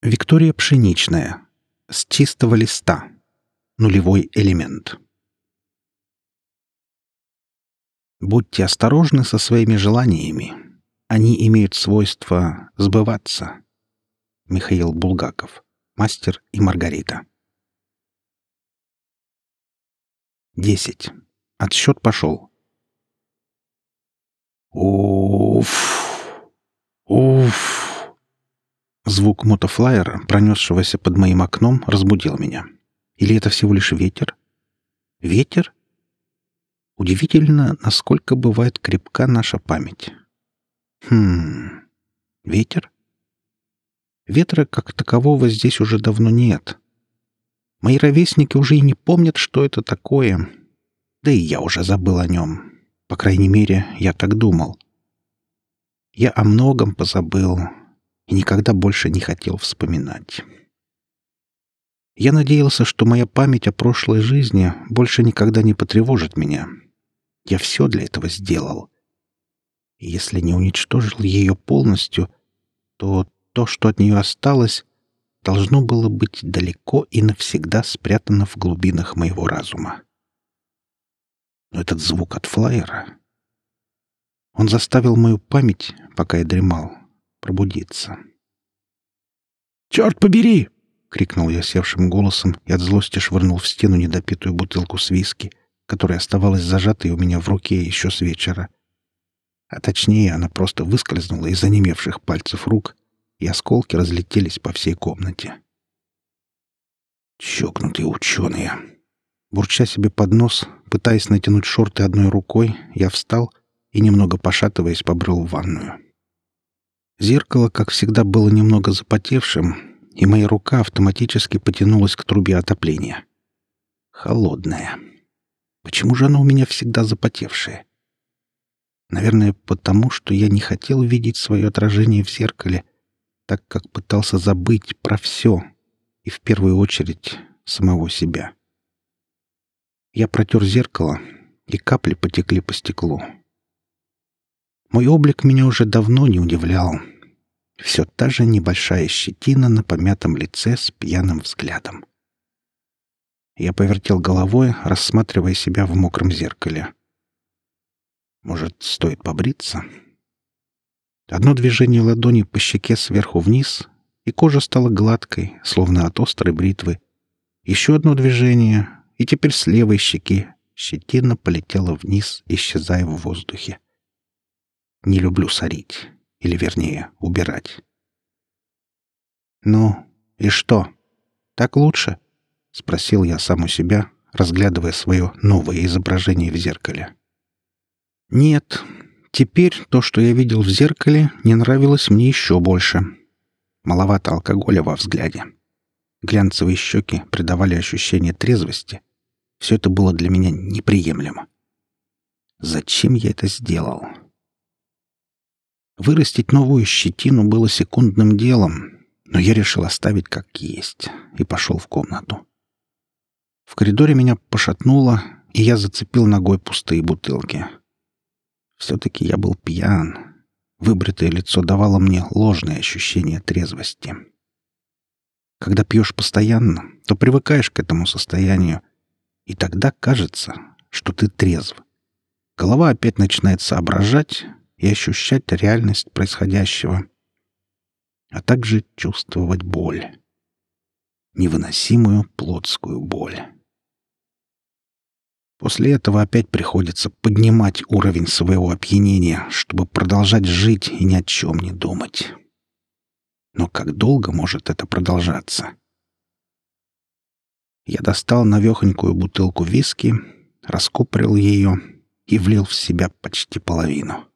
Виктория Пшеничная. С чистого листа. Нулевой элемент. Будьте осторожны со своими желаниями. Они имеют свойство сбываться. Михаил Булгаков. Мастер и Маргарита. 10. Отсчет пошел. Уф! Уф! Звук мотофлайера, пронесшегося под моим окном, разбудил меня. Или это всего лишь ветер? Ветер? Удивительно, насколько бывает крепка наша память. Ветер? Ветра как такового здесь уже давно нет. Мои ровесники уже и не помнят, что это такое. Да и я уже забыл о нем. По крайней мере, я так думал. Я о многом позабыл и никогда больше не хотел вспоминать. Я надеялся, что моя память о прошлой жизни больше никогда не потревожит меня. Я все для этого сделал. И если не уничтожил ее полностью, то что от нее осталось, должно было быть далеко и навсегда спрятано в глубинах моего разума. Но этот звук от флайера... Он заставил мою память, пока я дремал, пробудиться. «Черт побери!» — крикнул я севшим голосом и от злости швырнул в стену недопитую бутылку с виски, которая оставалась зажатой у меня в руке еще с вечера. А точнее, она просто выскользнула из онемевших пальцев рук, и осколки разлетелись по всей комнате. Чокнутые ученые. Бурча себе под нос, пытаясь натянуть шорты одной рукой, я встал и, немного пошатываясь, побрел в ванную. Зеркало, как всегда, было немного запотевшим, и моя рука автоматически потянулась к трубе отопления. Холодная. Почему же оно у меня всегда запотевшее? Наверное, потому что я не хотел видеть свое отражение в зеркале, так как пытался забыть про все, и в первую очередь самого себя. Я протер зеркало, и капли потекли по стеклу. Мой облик меня уже давно не удивлял. Все та же небольшая щетина на помятом лице с пьяным взглядом. Я повертел головой, рассматривая себя в мокром зеркале. Может, стоит побриться? Одно движение ладони по щеке сверху вниз, и кожа стала гладкой, словно от острой бритвы. Еще одно движение, и теперь с левой щеки щетина полетела вниз, исчезая в воздухе. Не люблю сорить, или, вернее, убирать. «Ну, и что? Так лучше?» — спросил я сам у себя, разглядывая свое новое изображение в зеркале. «Нет, теперь то, что я видел в зеркале, не нравилось мне еще больше. Маловато алкоголя во взгляде. Глянцевые щеки придавали ощущение трезвости. Все это было для меня неприемлемо. Зачем я это сделал?» Вырастить новую щетину было секундным делом, но я решил оставить как есть и пошел в комнату. В коридоре меня пошатнуло, и я зацепил ногой пустые бутылки. Все-таки я был пьян. Выбритое лицо давало мне ложное ощущение трезвости. Когда пьешь постоянно, то привыкаешь к этому состоянию, и тогда кажется, что ты трезв. Голова опять начинает соображать и ощущать реальность происходящего, а также чувствовать боль. Невыносимую плотскую боль. После этого опять приходится поднимать уровень своего опьянения, чтобы продолжать жить и ни о чем не думать. Но как долго может это продолжаться? Я достал навехонькую бутылку виски, раскупорил ее и влил в себя почти половину.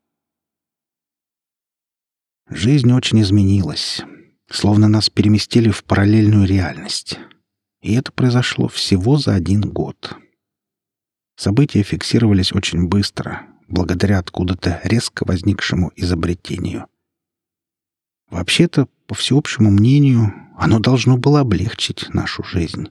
Жизнь очень изменилась, словно нас переместили в параллельную реальность. И это произошло всего за 1 год. События фиксировались очень быстро, благодаря откуда-то резко возникшему изобретению. Вообще-то, по всеобщему мнению, оно должно было облегчить нашу жизнь.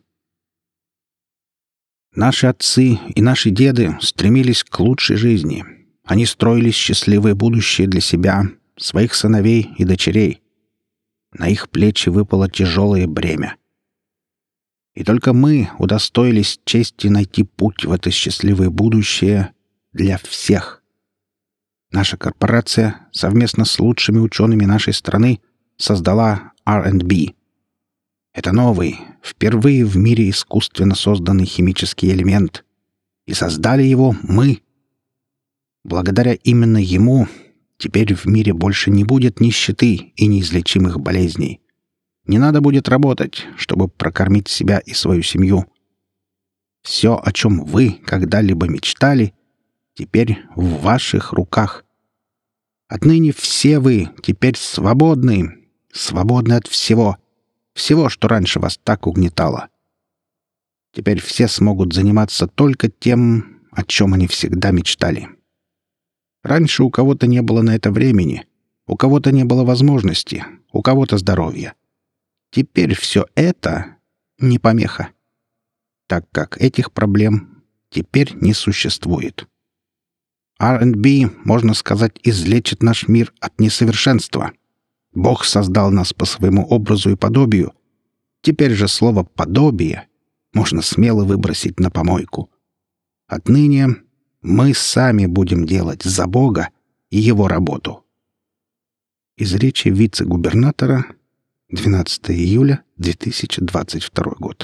Наши отцы и наши деды стремились к лучшей жизни. Они строили счастливое будущее для себя, своих сыновей и дочерей. На их плечи выпало тяжелое бремя. И только мы удостоились чести найти путь в это счастливое будущее для всех. Наша корпорация совместно с лучшими учеными нашей страны создала R&B. Это новый, впервые в мире искусственно созданный химический элемент. И создали его мы. Благодаря именно ему теперь в мире больше не будет нищеты и неизлечимых болезней. Не надо будет работать, чтобы прокормить себя и свою семью. Все, о чем вы когда-либо мечтали, теперь в ваших руках. Отныне все вы теперь свободны, свободны от всего, всего, что раньше вас так угнетало. Теперь все смогут заниматься только тем, о чем они всегда мечтали. Раньше у кого-то не было на это времени, у кого-то не было возможности, у кого-то здоровья. Теперь все это не помеха, так как этих проблем теперь не существует. R&B, можно сказать, излечит наш мир от несовершенства. Бог создал нас по своему образу и подобию. Теперь же слово «подобие» можно смело выбросить на помойку. Отныне мы сами будем делать за Бога и Его работу. Из речи вице-губернатора 12 июля 2022 год.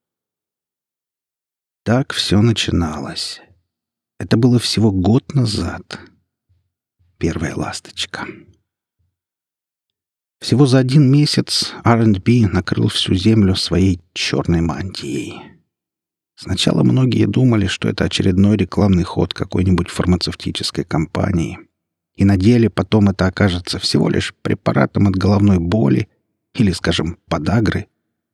Так все начиналось. Это было всего год назад. Первая ласточка. Всего за 1 месяц R&B накрыл всю землю своей черной мантией. Сначала многие думали, что это очередной рекламный ход какой-нибудь фармацевтической компании. И на деле потом это окажется всего лишь препаратом от головной боли или, скажем, подагры.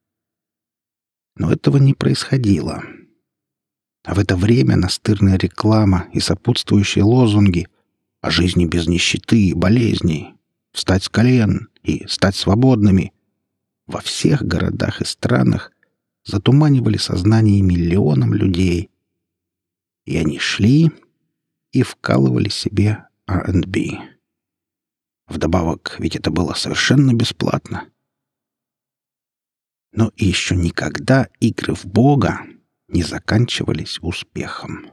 Но этого не происходило. А в это время настырная реклама и сопутствующие лозунги о жизни без нищеты и болезней, встать с колен и стать свободными во всех городах и странах затуманивали сознание миллионам людей. И они шли и вкалывали себе R&B. Вдобавок, ведь это было совершенно бесплатно. Но еще никогда игры в Бога не заканчивались успехом.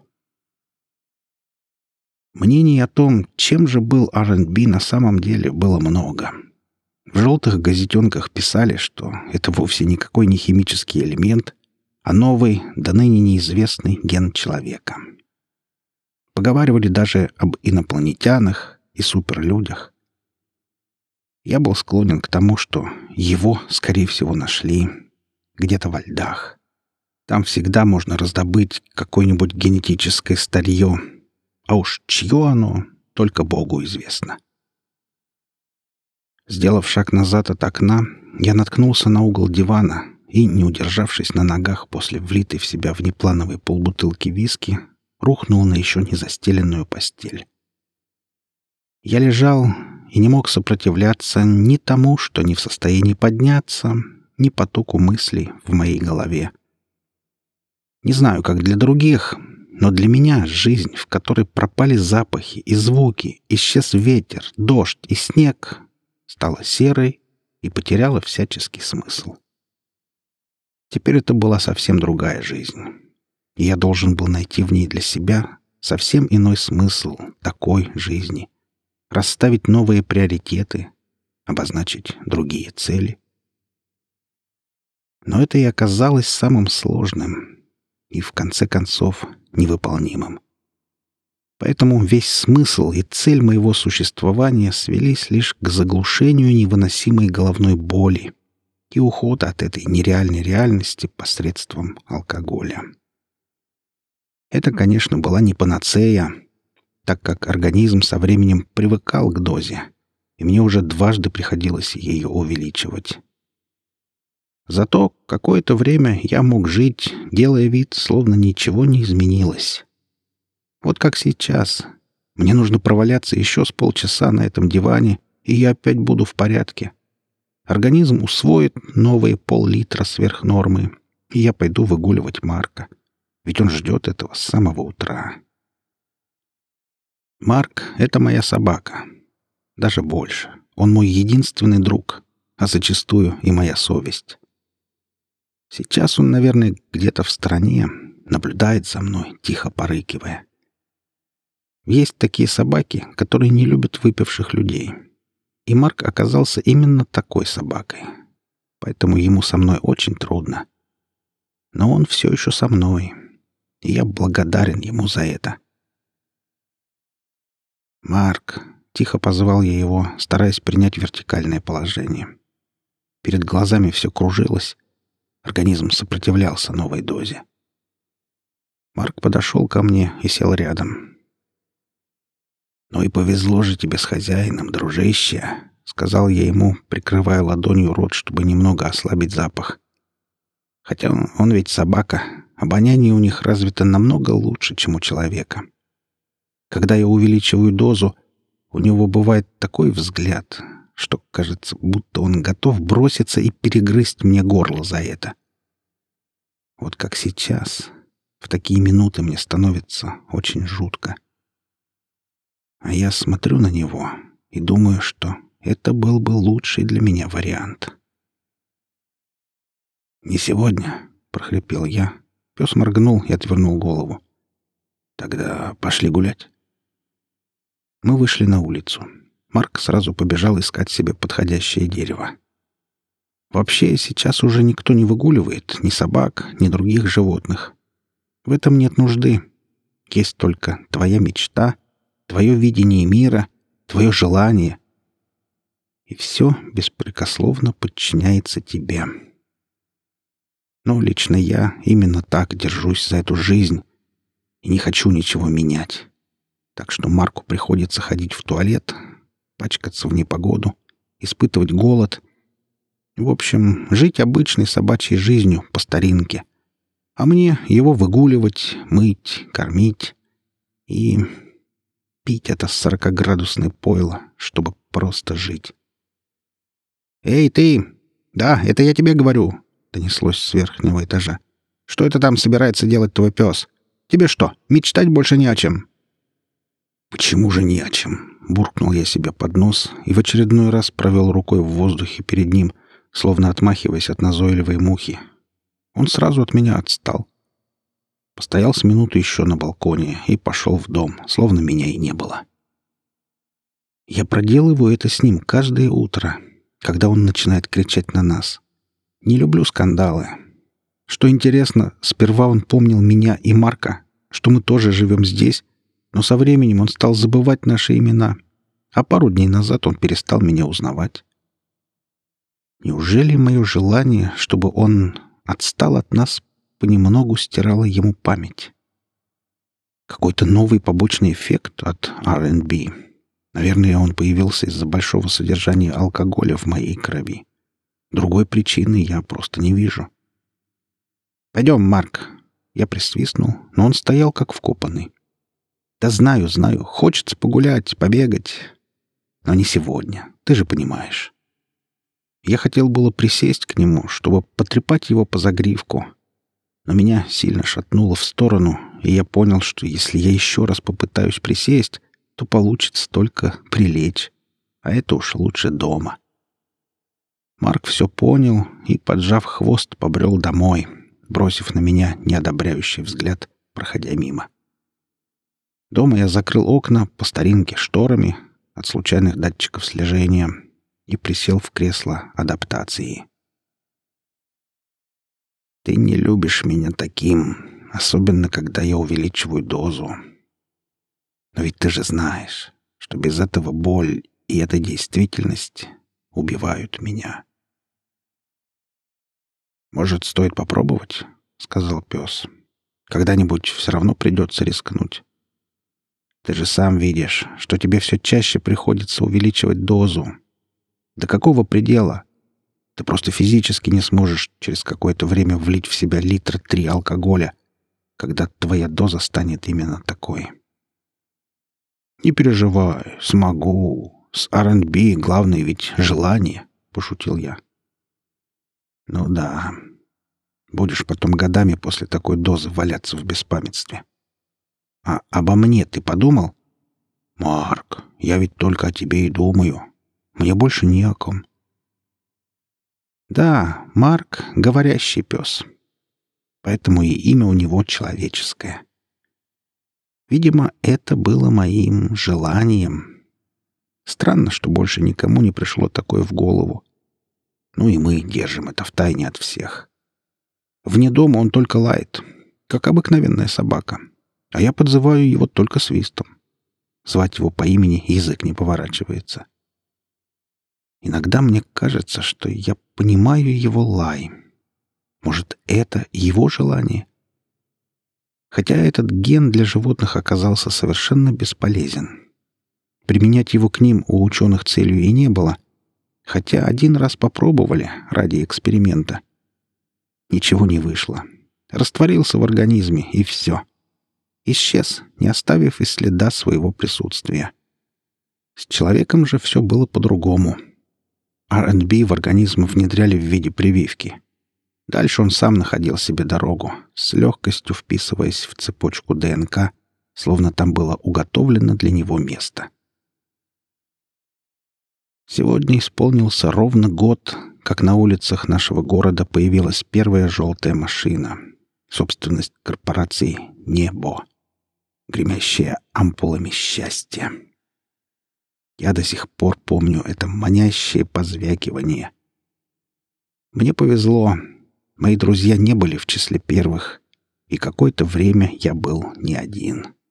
Мнений о том, чем же был R&B на самом деле, было много. В желтых газетенках писали, что это вовсе никакой не химический элемент, а новый, до ныне неизвестный ген человека. Поговаривали даже об инопланетянах и суперлюдях. Я был склонен к тому, что его, скорее всего, нашли где-то во льдах. Там всегда можно раздобыть какое-нибудь генетическое старье, а уж чье оно, только Богу известно. Сделав шаг назад от окна, я наткнулся на угол дивана и, не удержавшись на ногах после влитой в себя внеплановой полбутылки виски, рухнул на еще не застеленную постель. Я лежал и не мог сопротивляться ни тому, что не в состоянии подняться, ни потоку мыслей в моей голове. Не знаю, как для других, но для меня жизнь, в которой пропали запахи и звуки, исчез ветер, дождь и снег, стала серой и потеряла всяческий смысл. Теперь это была совсем другая жизнь, и я должен был найти в ней для себя совсем иной смысл такой жизни, расставить новые приоритеты, обозначить другие цели. Но это и оказалось самым сложным и, в конце концов, невыполнимым. Поэтому весь смысл и цель моего существования свелись лишь к заглушению невыносимой головной боли и уходу от этой нереальной реальности посредством алкоголя. Это, конечно, была не панацея, так как организм со временем привыкал к дозе, и мне уже дважды приходилось ее увеличивать. Зато какое-то время я мог жить, делая вид, словно ничего не изменилось. Вот как сейчас. Мне нужно проваляться еще с полчаса на этом диване, и я опять буду в порядке. Организм усвоит новые пол-литра сверх нормы, и я пойду выгуливать Марка. Ведь он ждет этого с самого утра. Марк — это моя собака. Даже больше. Он мой единственный друг. а зачастую и моя совесть. Сейчас он, наверное, где-то в стороне, наблюдает за мной, тихо порыкивая. Есть такие собаки, которые не любят выпивших людей. И Марк оказался именно такой собакой. Поэтому ему со мной очень трудно. Но он все еще со мной, и я благодарен ему за это. «Марк», — тихо позвал я его, стараясь принять вертикальное положение. Перед глазами все кружилось, организм сопротивлялся новой дозе. Марк подошел ко мне и сел рядом. «Ну и повезло же тебе с хозяином, дружище», — сказал я ему, прикрывая ладонью рот, чтобы немного ослабить запах. Хотя он ведь собака, обоняние у них развито намного лучше, чем у человека. Когда я увеличиваю дозу, у него бывает такой взгляд, что кажется, будто он готов броситься и перегрызть мне горло за это. Вот как сейчас. В такие минуты мне становится очень жутко. А я смотрю на него и думаю, что это был бы лучший для меня вариант. «Не сегодня», — прохрипел я. Пес моргнул и отвернул голову. «Тогда пошли гулять». Мы вышли на улицу. Марк сразу побежал искать себе подходящее дерево. Вообще, сейчас уже никто не выгуливает ни собак, ни других животных. В этом нет нужды. Есть только твоя мечта, твое видение мира, твое желание. И все беспрекословно подчиняется тебе. Но лично я именно так держусь за эту жизнь и не хочу ничего менять. Так что Марку приходится ходить в туалет, пачкаться в непогоду, испытывать голод. В общем, жить обычной собачьей жизнью по старинке. А мне его выгуливать, мыть, кормить и пить это 40-градусное пойло, чтобы просто жить. «Эй, ты! Да, это я тебе говорю!» — донеслось с верхнего этажа. «Что это там собирается делать твой пес? Тебе что, мечтать больше не о чем?» «Почему же не о чем?» — буркнул я себе под нос и в очередной раз провел рукой в воздухе перед ним, словно отмахиваясь от назойливой мухи. Он сразу от меня отстал. Постоял с минуту еще на балконе и пошел в дом, словно меня и не было. Я проделываю это с ним каждое утро, когда он начинает кричать на нас. Не люблю скандалы. Что интересно, сперва он помнил меня и Марка, что мы тоже живем здесь, но со временем он стал забывать наши имена, а пару дней назад он перестал меня узнавать. Неужели мое желание, чтобы он отстал от нас, понемногу стирало ему память? Какой-то новый побочный эффект от R&B. Наверное, он появился из-за большого содержания алкоголя в моей крови. Другой причины я просто не вижу. «Пойдем, Марк!» Я присвистнул, но он стоял как вкопанный. «Да знаю, хочется погулять, побегать. Но не сегодня, ты же понимаешь». Я хотел было присесть к нему, чтобы потрепать его по загривку, но меня сильно шатнуло в сторону, и я понял, что если я еще раз попытаюсь присесть, то получится только прилечь, а это уж лучше дома. Марк все понял и, поджав хвост, побрел домой, бросив на меня неодобряющий взгляд, проходя мимо. Дома я закрыл окна по старинке шторами от случайных датчиков слежения и присел в кресло адаптации. «Ты не любишь меня таким, особенно когда я увеличиваю дозу. Но ведь ты же знаешь, что без этого боль и эта действительность убивают меня». «Может, стоит попробовать?» — сказал пес. «Когда-нибудь все равно придется рискнуть. Ты же сам видишь, что тебе все чаще приходится увеличивать дозу. До какого предела? Ты просто физически не сможешь через какое-то время влить в себя 3 литра алкоголя, когда твоя доза станет именно такой». «Не переживай, смогу. С R&B главное ведь желание», — пошутил я. «Ну да. Будешь потом годами после такой дозы валяться в беспамятстве. А обо мне ты подумал? Марк, я ведь только о тебе и думаю. Мне больше не о ком. Да, Марк — говорящий пес. Поэтому и имя у него человеческое. Видимо, это было моим желанием. Странно, что больше никому не пришло такое в голову. Ну и мы держим это в тайне от всех. Вне дома он только лает, как обыкновенная собака, а я подзываю его только свистом. Звать его по имени язык не поворачивается. Иногда мне кажется, что я понимаю его лай. Может, это его желание? Хотя этот ген для животных оказался совершенно бесполезен. Применять его к ним у ученых целью и не было, хотя один раз попробовали ради эксперимента. Ничего не вышло. Растворился в организме, и все. Исчез, не оставив и следа своего присутствия. С человеком же все было по-другому. R&B в организм внедряли в виде прививки. Дальше он сам находил себе дорогу, с легкостью вписываясь в цепочку ДНК, словно там было уготовлено для него место. Сегодня исполнился ровно год, как на улицах нашего города появилась первая желтая машина, собственность корпорации «Небо», гремящая ампулами счастья. Я до сих пор помню это манящее позвякивание. Мне повезло. Мои друзья не были в числе первых, и какое-то время я был не один.